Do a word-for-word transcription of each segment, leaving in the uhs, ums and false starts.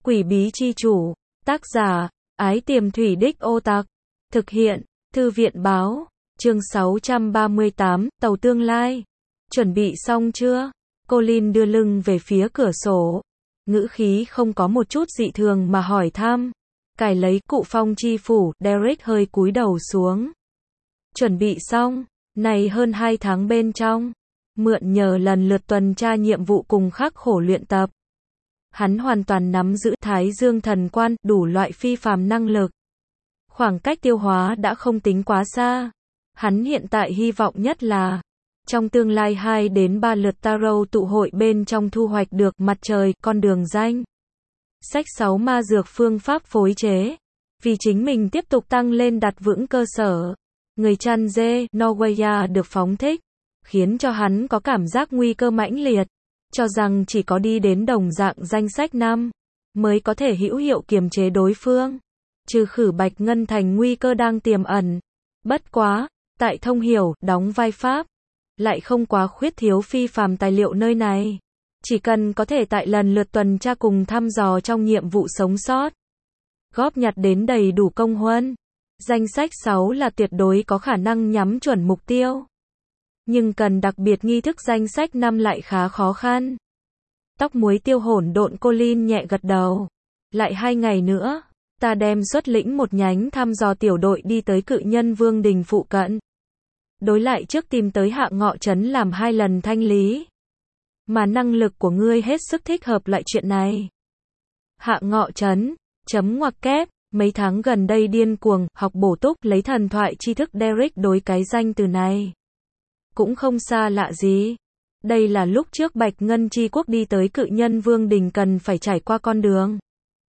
Quỷ bí chi chủ, tác giả, Ái Tiềm Thủy Đích Ô Tặc, thực hiện, Thư viện báo, chương sáu trăm ba mươi tám, Tàu Tương Lai. Chuẩn bị xong chưa? Colin đưa lưng về phía cửa sổ, ngữ khí không có một chút dị thường mà hỏi thăm. Cài lấy cụ phong chi phủ, Derek hơi cúi đầu xuống. Chuẩn bị xong, này hơn hai tháng bên trong, mượn nhờ lần lượt tuần tra nhiệm vụ cùng khắc khổ luyện tập. Hắn hoàn toàn nắm giữ Thái Dương thần quan, đủ loại phi phàm năng lực. Khoảng cách tiêu hóa đã không tính quá xa. Hắn hiện tại hy vọng nhất là, trong tương lai hai đến ba lượt tarot tụ hội bên trong thu hoạch được mặt trời, con đường danh. Sách sáu ma dược phương pháp phối chế. Vì chính mình tiếp tục tăng lên đặt vững cơ sở. Người chăn dê, Norwegia được phóng thích, khiến cho hắn có cảm giác nguy cơ mãnh liệt. Cho rằng chỉ có đi đến đồng dạng danh sách năm, mới có thể hữu hiệu kiềm chế đối phương. Trừ khử Bạch Ngân Thành nguy cơ đang tiềm ẩn. Bất quá, tại Thông Hiểu, đóng vai Pháp, lại không quá khuyết thiếu phi phàm tài liệu nơi này. Chỉ cần có thể tại lần lượt tuần tra cùng thăm dò trong nhiệm vụ sống sót, góp nhặt đến đầy đủ công huân, danh sách sáu là tuyệt đối có khả năng nhắm chuẩn mục tiêu. Nhưng cần đặc biệt nghi thức danh sách năm lại khá khó khăn. Tóc muối tiêu hỗn độn Colin nhẹ gật đầu. Lại hai ngày nữa, ta đem xuất lĩnh một nhánh thăm dò tiểu đội đi tới Cự Nhân Vương đình phụ cận. Đối lại trước tìm tới Hạ Ngọ Trấn làm hai lần thanh lý. Mà năng lực của ngươi hết sức thích hợp lại chuyện này. Hạ Ngọ Trấn, chấm ngoặc kép, mấy tháng gần đây điên cuồng, học bổ túc lấy thần thoại tri thức Derek đối cái danh từ này. Cũng không xa lạ gì. Đây là lúc trước Bạch Ngân Chi Quốc đi tới Cự Nhân Vương đình cần phải trải qua con đường.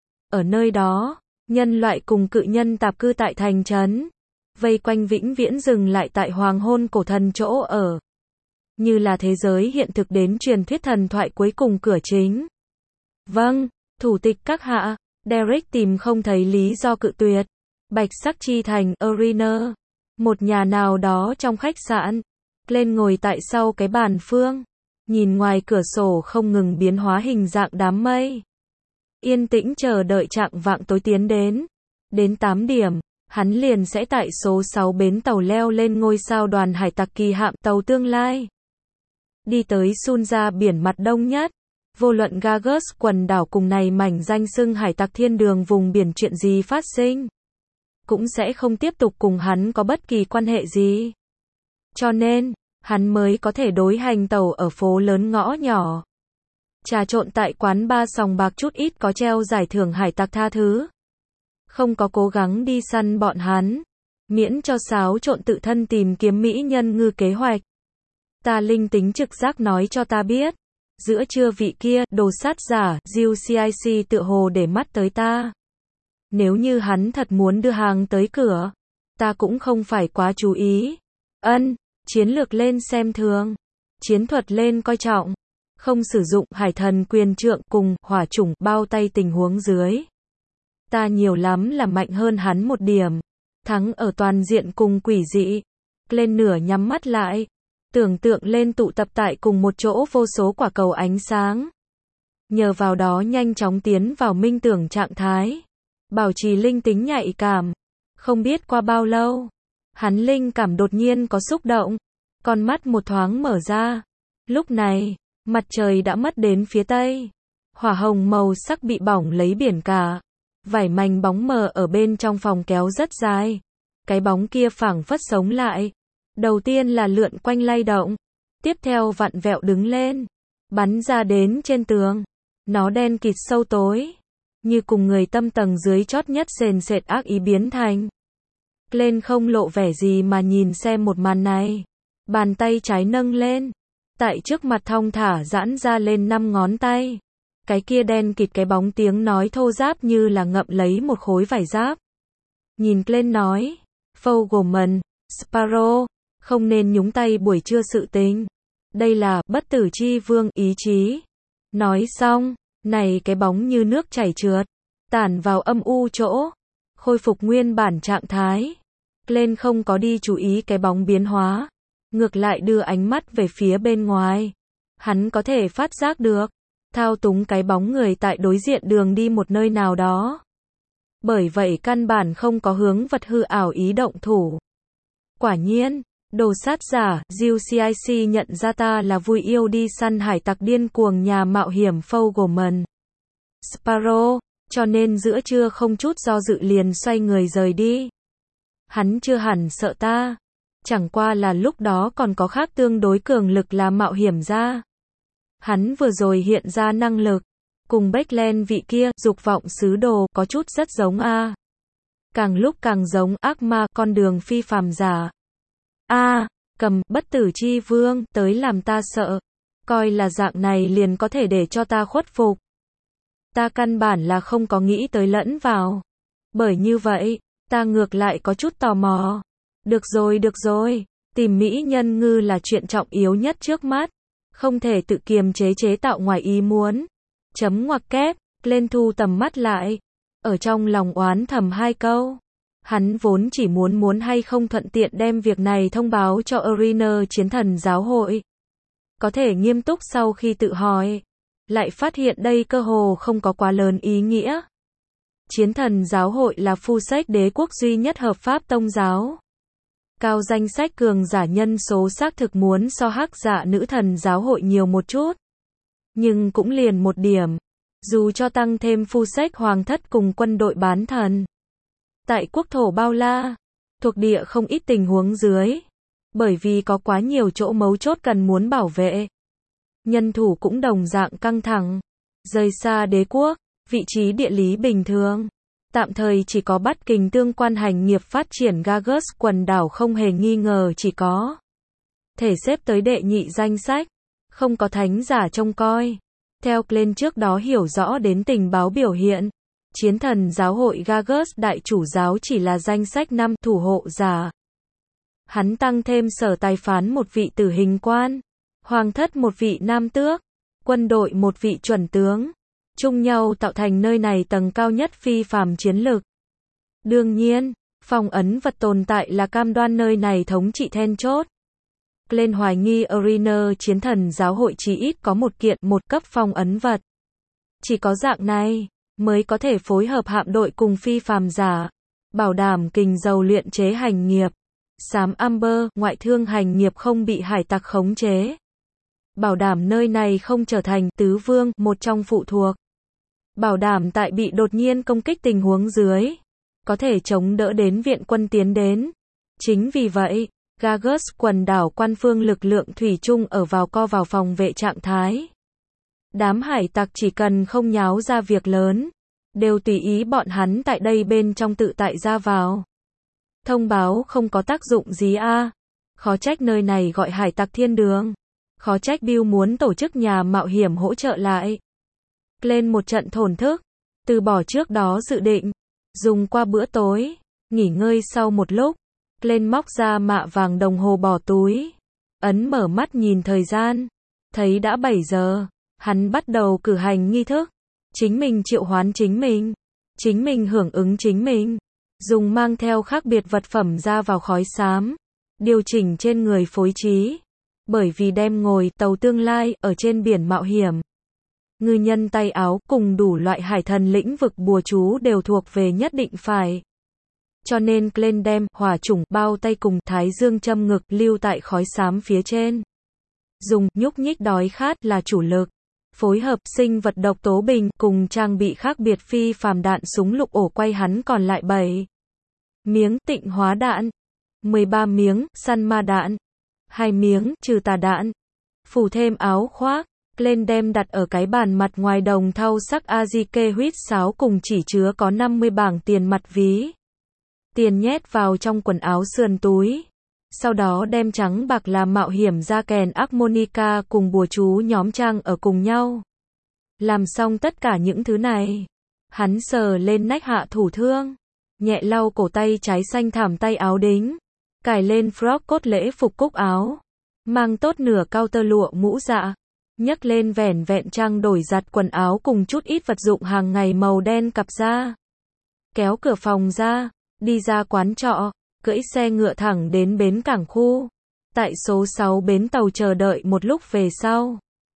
Ở nơi đó, nhân loại cùng cự nhân tạp cư tại thành trấn, vây quanh vĩnh viễn dừng lại tại hoàng hôn cổ thần chỗ ở. Như là thế giới hiện thực đến truyền thuyết thần thoại cuối cùng cửa chính. Vâng, thủ tịch các hạ, Derek tìm không thấy lý do cự tuyệt. Bạch sắc chi thành, Arena, một nhà nào đó trong khách sạn. Lên ngồi tại sau cái bàn phương, nhìn ngoài cửa sổ không ngừng biến hóa hình dạng đám mây. Yên tĩnh chờ đợi trạng vạng tối tiến đến. Đến tám điểm, hắn liền sẽ tại số sáu bến tàu leo lên ngôi sao đoàn hải tặc kỳ hạm Tàu Tương Lai. Đi tới Sunja biển mặt đông nhất. Vô luận Gagus quần đảo cùng này mảnh danh xưng hải tặc thiên đường vùng biển chuyện gì phát sinh, cũng sẽ không tiếp tục cùng hắn có bất kỳ quan hệ gì. Cho nên, hắn mới có thể đối hành tàu ở phố lớn ngõ nhỏ. Trà trộn tại quán ba sòng bạc chút ít có treo giải thưởng hải tặc tha thứ. Không có cố gắng đi săn bọn hắn. Miễn cho xáo trộn tự thân tìm kiếm mỹ nhân ngư kế hoạch. Ta linh tính trực giác nói cho ta biết. Giữa trưa vị kia, đồ sát giả, Jill xê i xê tựa hồ để mắt tới ta. Nếu như hắn thật muốn đưa hàng tới cửa, ta cũng không phải quá chú ý. Ân. Chiến lược lên xem thường, chiến thuật lên coi trọng, không sử dụng hải thần quyền trượng cùng hỏa chủng bao tay tình huống dưới. Ta nhiều lắm là mạnh hơn hắn một điểm, thắng ở toàn diện cùng quỷ dị. Lên nửa nhắm mắt lại, tưởng tượng lên tụ tập tại cùng một chỗ vô số quả cầu ánh sáng. Nhờ vào đó nhanh chóng tiến vào minh tưởng trạng thái, bảo trì linh tính nhạy cảm. Không biết qua bao lâu, hắn linh cảm đột nhiên có xúc động, con mắt một thoáng mở ra. Lúc này, mặt trời đã mất đến phía tây. Hỏa hồng màu sắc bị bỏng lấy biển cả. Vải mảnh bóng mờ ở bên trong phòng kéo rất dài. Cái bóng kia phảng phất sống lại. Đầu tiên là lượn quanh lay động. Tiếp theo vặn vẹo đứng lên. Bắn ra đến trên tường. Nó đen kịt sâu tối. Như cùng người tâm tầng dưới chót nhất sền sệt ác ý biến thành. Lên không lộ vẻ gì mà nhìn xem một màn này. Bàn tay trái nâng lên. Tại trước mặt thong thả giãn ra lên năm ngón tay. Cái kia đen kịt cái bóng tiếng nói thô ráp như là ngậm lấy một khối vải giáp. Nhìn lên nói. Fogelman, Sparrow, không nên nhúng tay buổi trưa sự tình. Đây là bất tử chi vương ý chí. Nói xong, này cái bóng như nước chảy trượt. Tản vào âm u chỗ. Khôi phục nguyên bản trạng thái. Lên không có đi chú ý cái bóng biến hóa. Ngược lại đưa ánh mắt về phía bên ngoài. Hắn có thể phát giác được. thao túng cái bóng người tại đối diện đường đi một nơi nào đó. Bởi vậy căn bản không có hướng vật hư ảo ý động thủ. Quả nhiên, đồ sát giả, Jill xê i xê nhận ra ta là vui yêu đi săn hải tặc điên cuồng nhà mạo hiểm Fogelman Sparrow, cho nên giữa trưa không chút do dự liền xoay người rời đi. Hắn chưa hẳn sợ ta, chẳng qua là lúc đó còn có khác tương đối cường lực là mạo hiểm ra. Hắn vừa rồi hiện ra năng lực, cùng Beckland vị kia, dục vọng sứ đồ, có chút rất giống a. Càng lúc càng giống ác ma, con đường phi phàm giả. A, cầm, bất tử chi vương, tới làm ta sợ. Coi là dạng này liền có thể để cho ta khuất phục. Ta căn bản là không có nghĩ tới lẫn vào. Bởi như vậy, ta ngược lại có chút tò mò. Được rồi, được rồi, tìm mỹ nhân ngư là chuyện trọng yếu nhất trước mắt. Không thể tự kiềm chế chế tạo ngoài ý muốn. Chấm ngoặc kép, lên thu tầm mắt lại. Ở trong lòng oán thầm hai câu. Hắn vốn chỉ muốn muốn hay không thuận tiện đem việc này thông báo cho Arena chiến thần giáo hội. Có thể nghiêm túc sau khi tự hỏi. Lại phát hiện đây cơ hồ không có quá lớn ý nghĩa. Chiến thần giáo hội là phu sách đế quốc duy nhất hợp pháp tông giáo. Cao danh sách cường giả nhân số xác thực muốn so hắc dạ nữ thần giáo hội nhiều một chút. Nhưng cũng liền một điểm. Dù cho tăng thêm phu sách hoàng thất cùng quân đội bán thần. Tại quốc thổ bao la, thuộc địa không ít tình huống dưới. Bởi vì có quá nhiều chỗ mấu chốt cần muốn bảo vệ. Nhân thủ cũng đồng dạng căng thẳng. Rời xa đế quốc, vị trí địa lý bình thường. Tạm thời chỉ có Bắc Kình tương quan hành nghiệp phát triển Gargus quần đảo không hề nghi ngờ chỉ có. Thể xếp tới đệ nhị danh sách. Không có thánh giả trông coi. Theo Glenn trước đó hiểu rõ đến tình báo biểu hiện. Chiến thần giáo hội Gargus đại chủ giáo chỉ là danh sách năm thủ hộ giả. Hắn tăng thêm sở tài phán một vị tử hình quan. Hoàng thất một vị nam tước. Quân đội một vị chuẩn tướng. Chung nhau tạo thành nơi này tầng cao nhất phi phàm chiến lực. Đương nhiên, phong ấn vật tồn tại là cam đoan nơi này thống trị then chốt. Glenn hoài nghi Arena chiến thần giáo hội chỉ ít có một kiện một cấp phong ấn vật. Chỉ có dạng này, mới có thể phối hợp hạm đội cùng phi phàm giả. Bảo đảm kình dầu luyện chế hành nghiệp. Xám Amber, ngoại thương hành nghiệp không bị hải tặc khống chế. Bảo đảm nơi này không trở thành tứ vương, một trong phụ thuộc. Bảo đảm tại bị đột nhiên công kích tình huống dưới. Có thể chống đỡ đến viện quân tiến đến. Chính vì vậy, Gargus quần đảo quan phương lực lượng thủy chung ở vào co vào phòng vệ trạng thái. Đám hải tặc chỉ cần không nháo ra việc lớn. Đều tùy ý bọn hắn tại đây bên trong tự tại ra vào. Thông báo không có tác dụng gì a. Khó trách nơi này gọi hải tặc thiên đường. Khó trách Bill muốn tổ chức nhà mạo hiểm hỗ trợ lại. Lên một trận thổn thức. Từ bỏ trước đó dự định. Dùng qua bữa tối. Nghỉ ngơi sau một lúc. Lên móc ra mạ vàng đồng hồ bỏ túi. Ấn mở mắt nhìn thời gian. Thấy đã bảy giờ. Hắn bắt đầu cử hành nghi thức. Chính mình triệu hoán chính mình. Chính mình hưởng ứng chính mình. Dùng mang theo khác biệt vật phẩm ra vào khói xám. Điều chỉnh trên người phối trí. Bởi vì đem ngồi tàu tương lai ở trên biển mạo hiểm. Ngư nhân tay áo cùng đủ loại hải thần lĩnh vực bùa chú đều thuộc về nhất định phải. Cho nên Glenn đem hỏa chủng bao tay cùng thái dương châm ngực lưu tại khói xám phía trên. Dùng nhúc nhích đói khát là chủ lực. Phối hợp sinh vật độc tố bình cùng trang bị khác biệt phi phàm đạn súng lục ổ quay hắn còn lại bảy miếng tịnh hóa đạn, mười ba miếng săn ma đạn, hai miếng trừ tà đạn. Phủ thêm áo khoác, Glenn đem đặt ở cái bàn mặt ngoài đồng thau sắc Azike huýt sáo cùng chỉ chứa có năm mươi bảng tiền mặt ví. Tiền nhét vào trong quần áo sườn túi. Sau đó đem trắng bạc làm mạo hiểm ra kèn harmonica cùng bùa chú nhóm trang ở cùng nhau. Làm xong tất cả những thứ này. Hắn sờ lên nách hạ thủ thương. Nhẹ lau cổ tay trái xanh thảm tay áo đính. Cài lên frock cốt lễ phục cúc áo. Mang tốt nửa cao tơ lụa mũ dạ. Nhấc lên vẻn vẹn trang đổi giặt quần áo cùng chút ít vật dụng hàng ngày màu đen cặp ra. Kéo cửa phòng ra. Đi ra quán trọ. Cưỡi xe ngựa thẳng đến bến cảng khu. Tại số sáu bến tàu chờ đợi một lúc về sau.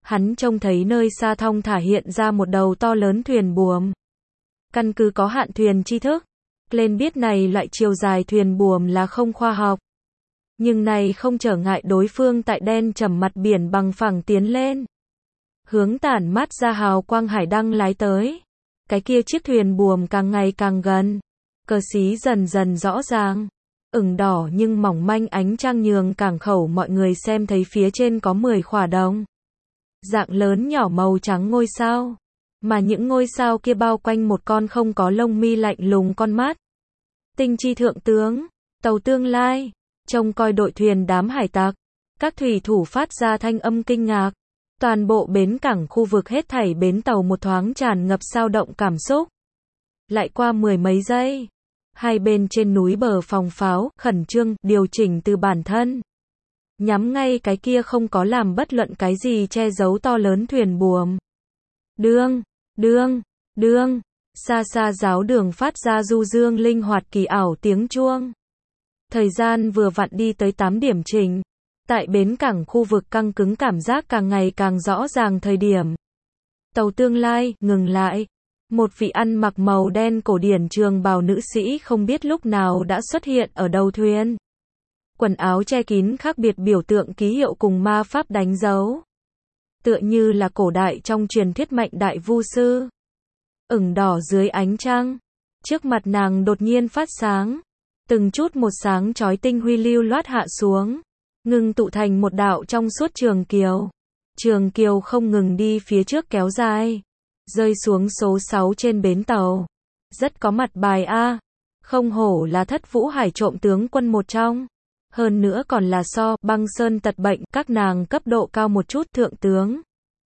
Hắn trông thấy nơi xa thong thả hiện ra một đầu to lớn thuyền buồm. Căn cứ có hạn thuyền tri thức, Glenn biết này loại chiều dài thuyền buồm là không khoa học. Nhưng này không trở ngại đối phương tại đen trầm mặt biển bằng phẳng tiến lên. Hướng tản mát ra hào quang hải đăng lái tới. Cái kia chiếc thuyền buồm càng ngày càng gần. Cờ xí dần dần rõ ràng. Ửng đỏ nhưng mỏng manh ánh trăng nhường cảng khẩu mọi người xem thấy phía trên có mười khỏa đồng. Dạng lớn nhỏ màu trắng ngôi sao. Mà những ngôi sao kia bao quanh một con không có lông mi lạnh lùng con mắt. Tinh chi thượng tướng, tàu tương lai, trông coi đội thuyền đám hải tặc. Các thủy thủ phát ra thanh âm kinh ngạc. Toàn bộ bến cảng khu vực hết thảy bến tàu một thoáng tràn ngập sao động cảm xúc. Lại qua mười mấy giây. Hai bên trên núi bờ phòng pháo, khẩn trương, điều chỉnh từ bản thân. Nhắm ngay cái kia không có làm bất luận cái gì che giấu to lớn thuyền buồm. Đương, đương, đương, xa xa giáo đường phát ra du dương linh hoạt kỳ ảo tiếng chuông. Thời gian vừa vặn đi tới tám điểm chỉnh. Tại bến cảng khu vực căng cứng cảm giác càng ngày càng rõ ràng thời điểm. Tàu tương lai, ngừng lại. Một vị ăn mặc màu đen cổ điển trường bào nữ sĩ không biết lúc nào đã xuất hiện ở đầu thuyền. Quần áo che kín khác biệt biểu tượng ký hiệu cùng ma pháp đánh dấu. Tựa như là cổ đại trong truyền thuyết mạnh đại vu sư. Ửng đỏ dưới ánh trăng. Trước mặt nàng đột nhiên phát sáng. Từng chút một sáng chói tinh huy lưu loát hạ xuống. Ngừng tụ thành một đạo trong suốt trường kiều. Trường kiều không ngừng đi phía trước kéo dài. Rơi xuống số sáu trên bến tàu. Rất có mặt bài A. Không hổ là thất vũ hải trộm tướng quân một trong. Hơn nữa còn là so băng sơn tật bệnh các nàng cấp độ cao một chút thượng tướng.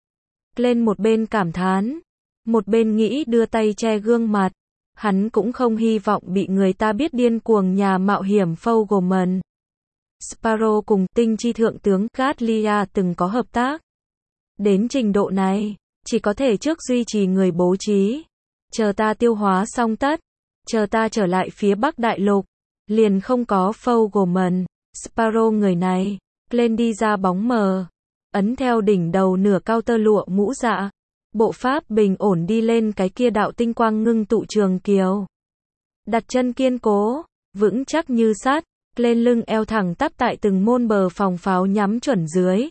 Lên một bên cảm thán. Một bên nghĩ đưa tay che gương mặt. Hắn cũng không hy vọng bị người ta biết điên cuồng nhà mạo hiểm Fogelman. Sparrow cùng tinh chi thượng tướng Gatlia từng có hợp tác. Đến trình độ này, chỉ có thể trước duy trì người bố trí. Chờ ta tiêu hóa xong tất. Chờ ta trở lại phía Bắc Đại Lục. Liền không có Fogelman. Sparrow người này. Lên đi ra bóng mờ. Ấn theo đỉnh đầu nửa cao tơ lụa mũ dạ. Bộ pháp bình ổn đi lên cái kia đạo tinh quang ngưng tụ trường kiều. Đặt chân kiên cố. Vững chắc như sắt. Lên lưng eo thẳng tắp tại từng môn bờ phòng pháo nhắm chuẩn dưới.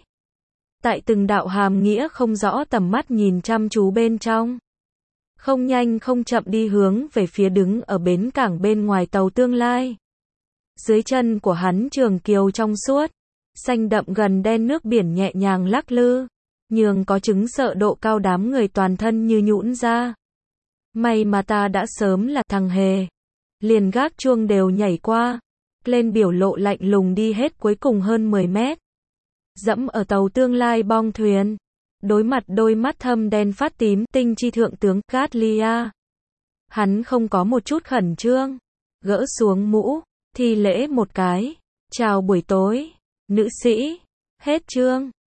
Tại từng đạo hàm nghĩa không rõ tầm mắt nhìn chăm chú bên trong. Không nhanh không chậm đi hướng về phía đứng ở bến cảng bên ngoài tàu tương lai. Dưới chân của hắn trường kiều trong suốt. Xanh đậm gần đen nước biển nhẹ nhàng lắc lư. Nhường có chứng sợ độ cao đám người toàn thân như nhũn ra. May mà ta đã sớm là thằng hề. Liền gác chuông đều nhảy qua. Lên biểu lộ lạnh lùng đi hết cuối cùng hơn mười mét. Dẫm ở tàu tương lai bong thuyền. Đối mặt đôi mắt thâm đen phát tím tinh chi thượng tướng Gatlia. Hắn không có một chút khẩn trương. Gỡ xuống mũ. Thi lễ một cái. Chào buổi tối. Nữ sĩ. Hết chương.